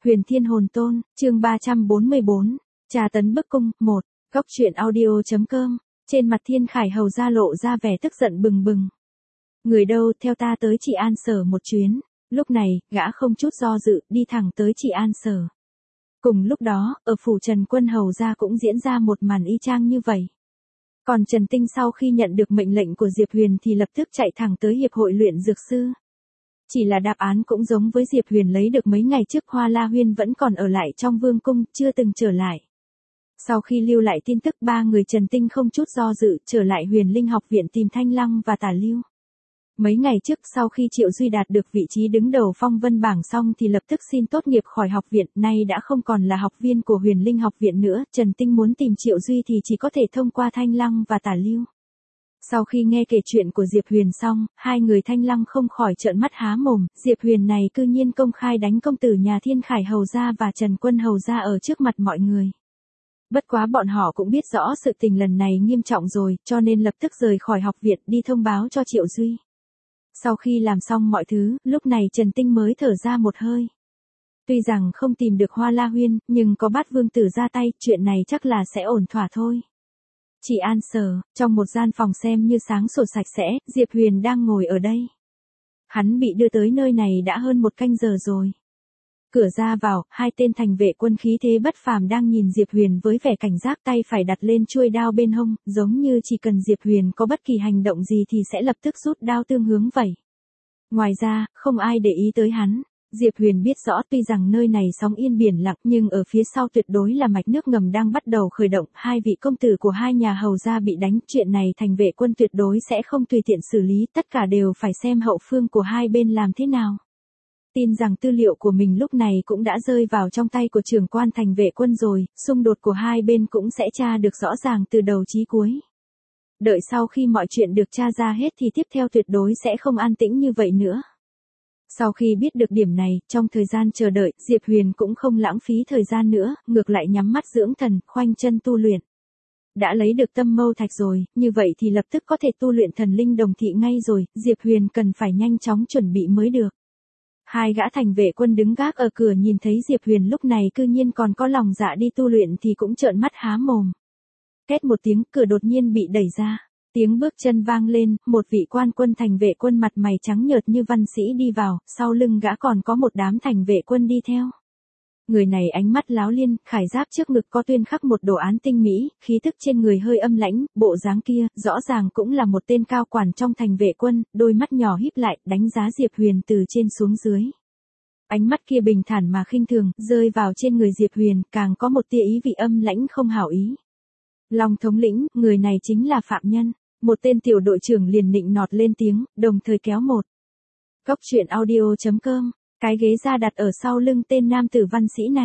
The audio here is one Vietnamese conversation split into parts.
Huyền Thiên Hồn Tôn, chương 344, Trà tấn bức cung, 1, góc truyện audio.com, trên mặt Thiên Khải hầu ra lộ ra vẻ tức giận bừng bừng. Người đâu, theo ta tới Trị An Sở một chuyến. Lúc này, gã không chút do dự, đi thẳng tới Trị An Sở. Cùng lúc đó, ở phủ Trần Quân hầu ra cũng diễn ra một màn y chang như vậy. Còn Trần Tinh sau khi nhận được mệnh lệnh của Diệp Huyền thì lập tức chạy thẳng tới Hiệp hội luyện dược sư. Chỉ là đáp án cũng giống với Diệp Huyền lấy được mấy ngày trước, Hoa La Huyên vẫn còn ở lại trong vương cung, chưa từng trở lại. Sau khi lưu lại tin tức, ba người Trần Tinh không chút do dự trở lại Huyền Linh học viện tìm Thanh Lăng và Tả Lưu. Mấy ngày trước, sau khi Triệu Duy đạt được vị trí đứng đầu phong vân bảng xong thì lập tức xin tốt nghiệp khỏi học viện, nay đã không còn là học viên của Huyền Linh học viện nữa. Trần Tinh muốn tìm Triệu Duy thì chỉ có thể thông qua Thanh Lăng và Tả Lưu. Sau khi nghe kể chuyện của Diệp Huyền xong, hai người Thanh Lăng không khỏi trợn mắt há mồm, Diệp Huyền này cư nhiên công khai đánh công tử nhà Thiên Khải hầu gia và Trần Quân hầu gia ở trước mặt mọi người. Bất quá bọn họ cũng biết rõ sự tình lần này nghiêm trọng rồi, cho nên lập tức rời khỏi học viện đi thông báo cho Triệu Duy. Sau khi làm xong mọi thứ, lúc này Trần Tinh mới thở ra một hơi. Tuy rằng không tìm được Hoa La Huyên, nhưng có Bát Vương tử ra tay, chuyện này chắc là sẽ ổn thỏa thôi. Trị An Sở, trong một gian phòng xem như sáng sủa sạch sẽ, Diệp Huyền đang ngồi ở đây. Hắn bị đưa tới nơi này đã hơn một canh giờ rồi. Cửa ra vào, hai tên thành vệ quân khí thế bất phàm đang nhìn Diệp Huyền với vẻ cảnh giác, tay phải đặt lên chuôi đao bên hông, giống như chỉ cần Diệp Huyền có bất kỳ hành động gì thì sẽ lập tức rút đao tương hướng vậy. Ngoài ra, không ai để ý tới hắn. Diệp Huyền biết rõ tuy rằng nơi này sóng yên biển lặng nhưng ở phía sau tuyệt đối là mạch nước ngầm đang bắt đầu khởi động, hai vị công tử của hai nhà hầu gia bị đánh, chuyện này thành vệ quân tuyệt đối sẽ không tùy tiện xử lý, tất cả đều phải xem hậu phương của hai bên làm thế nào. Tin rằng tư liệu của mình lúc này cũng đã rơi vào trong tay của trưởng quan thành vệ quân rồi, xung đột của hai bên cũng sẽ tra được rõ ràng từ đầu chí cuối. Đợi sau khi mọi chuyện được tra ra hết thì tiếp theo tuyệt đối sẽ không an tĩnh như vậy nữa. Sau khi biết được điểm này, trong thời gian chờ đợi, Diệp Huyền cũng không lãng phí thời gian nữa, ngược lại nhắm mắt dưỡng thần, khoanh chân tu luyện. Đã lấy được tâm mâu thạch rồi, như vậy thì lập tức có thể tu luyện thần linh đồng thị ngay rồi, Diệp Huyền cần phải nhanh chóng chuẩn bị mới được. Hai gã thành vệ quân đứng gác ở cửa nhìn thấy Diệp Huyền lúc này cư nhiên còn có lòng dạ đi tu luyện thì cũng trợn mắt há mồm. Két một tiếng, cửa đột nhiên bị đẩy ra. Tiếng bước chân vang lên, một vị quan quân thành vệ quân mặt mày trắng nhợt như văn sĩ đi vào, sau lưng gã còn có một đám thành vệ quân đi theo. Người này ánh mắt láo liên, khải giáp trước ngực có tuyên khắc một đồ án tinh mỹ, khí tức trên người hơi âm lãnh, bộ dáng kia, rõ ràng cũng là một tên cao quản trong thành vệ quân, đôi mắt nhỏ híp lại, đánh giá Diệp Huyền từ trên xuống dưới. Ánh mắt kia bình thản mà khinh thường, rơi vào trên người Diệp Huyền, càng có một tia ý vị âm lãnh không hảo ý. Long thống lĩnh, người này chính là phạm nhân. Một tên tiểu đội trưởng liền nịnh nọt lên tiếng, đồng thời kéo một. Góc truyện audio.com, cái ghế ra đặt ở sau lưng tên nam tử văn sĩ này.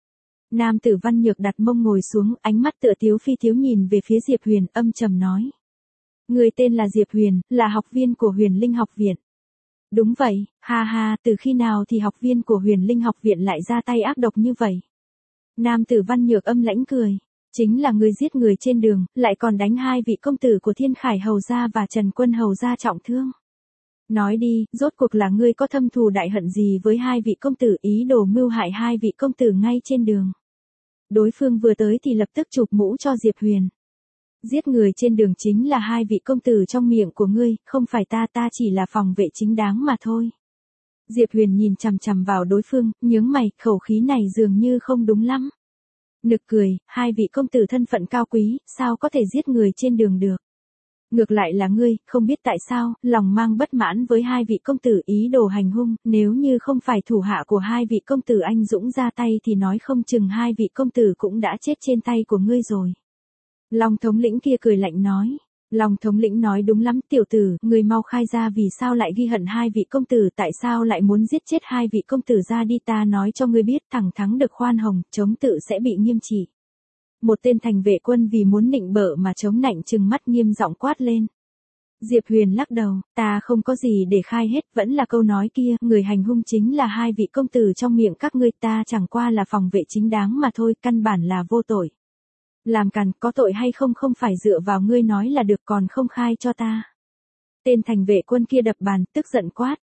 Nam tử văn nhược đặt mông ngồi xuống, ánh mắt tựa thiếu phi thiếu nhìn về phía Diệp Huyền, âm trầm nói. Người tên là Diệp Huyền, là học viên của Huyền Linh học viện. Đúng vậy, ha ha, từ khi nào thì học viên của Huyền Linh học viện lại ra tay ác độc như vậy? Nam tử văn nhược âm lãnh cười. Chính là người giết người trên đường, lại còn đánh hai vị công tử của Thiên Khải hầu gia và Trần Quân hầu gia trọng thương. Nói đi, rốt cuộc là ngươi có thâm thù đại hận gì với hai vị công tử, ý đồ mưu hại hai vị công tử ngay trên đường. Đối phương vừa tới thì lập tức chụp mũ cho Diệp Huyền. Giết người trên đường chính là hai vị công tử trong miệng của ngươi, không phải ta chỉ là phòng vệ chính đáng mà thôi. Diệp Huyền nhìn chằm chằm vào đối phương, nhướng mày, khẩu khí này dường như không đúng lắm. Nực cười, hai vị công tử thân phận cao quý, sao có thể giết người trên đường được. Ngược lại là ngươi, không biết tại sao, lòng mang bất mãn với hai vị công tử ý đồ hành hung, nếu như không phải thủ hạ của hai vị công tử anh dũng ra tay thì nói không chừng hai vị công tử cũng đã chết trên tay của ngươi rồi. Long thống lĩnh kia cười lạnh nói. Long thống lĩnh nói đúng lắm, tiểu tử, người mau khai ra vì sao lại ghi hận hai vị công tử, tại sao lại muốn giết chết hai vị công tử ra đi, ta nói cho ngươi biết, thẳng thắng được khoan hồng, chống tự sẽ bị nghiêm trị. Một tên thành vệ quân vì muốn nịnh bợ mà chống nạnh trừng mắt nghiêm giọng quát lên. Diệp Huyền lắc đầu, ta không có gì để khai hết, vẫn là câu nói kia, người hành hung chính là hai vị công tử trong miệng các ngươi, ta chẳng qua là phòng vệ chính đáng mà thôi, căn bản là vô tội. Làm càn, có tội hay không không phải dựa vào ngươi nói là được, còn không khai cho ta. Tên thành vệ quân kia đập bàn, tức giận quát.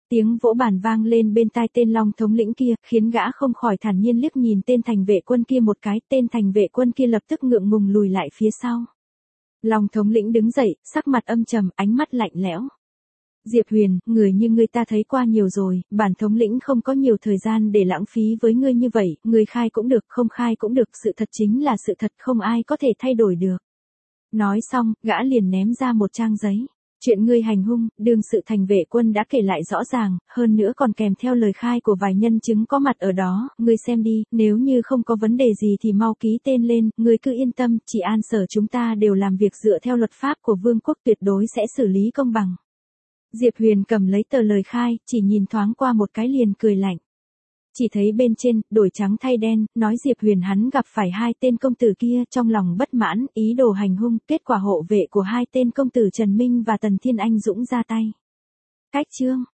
Tiếng vỗ bàn vang lên bên tai tên Long thống lĩnh kia, khiến gã không khỏi thản nhiên liếc nhìn tên thành vệ quân kia một cái, tên thành vệ quân kia lập tức ngượng ngùng lùi lại phía sau. Long thống lĩnh đứng dậy, sắc mặt âm trầm, ánh mắt lạnh lẽo. Diệp Huyền, người như ngươi ta thấy qua nhiều rồi, bản thống lĩnh không có nhiều thời gian để lãng phí với ngươi như vậy, ngươi khai cũng được, không khai cũng được, sự thật chính là sự thật, không ai có thể thay đổi được. Nói xong, gã liền ném ra một trang giấy. Chuyện ngươi hành hung, đương sự thành vệ quân đã kể lại rõ ràng, hơn nữa còn kèm theo lời khai của vài nhân chứng có mặt ở đó, ngươi xem đi, nếu như không có vấn đề gì thì mau ký tên lên, ngươi cứ yên tâm, chỉ an sở chúng ta đều làm việc dựa theo luật pháp của vương quốc, tuyệt đối sẽ xử lý công bằng. Diệp Huyền cầm lấy tờ lời khai, chỉ nhìn thoáng qua một cái liền cười lạnh. Chỉ thấy bên trên, đổi trắng thay đen, nói Diệp Huyền hắn gặp phải hai tên công tử kia, trong lòng bất mãn, ý đồ hành hung, kết quả hộ vệ của hai tên công tử Trần Minh và Tần Thiên Anh Dũng ra tay. Cách chương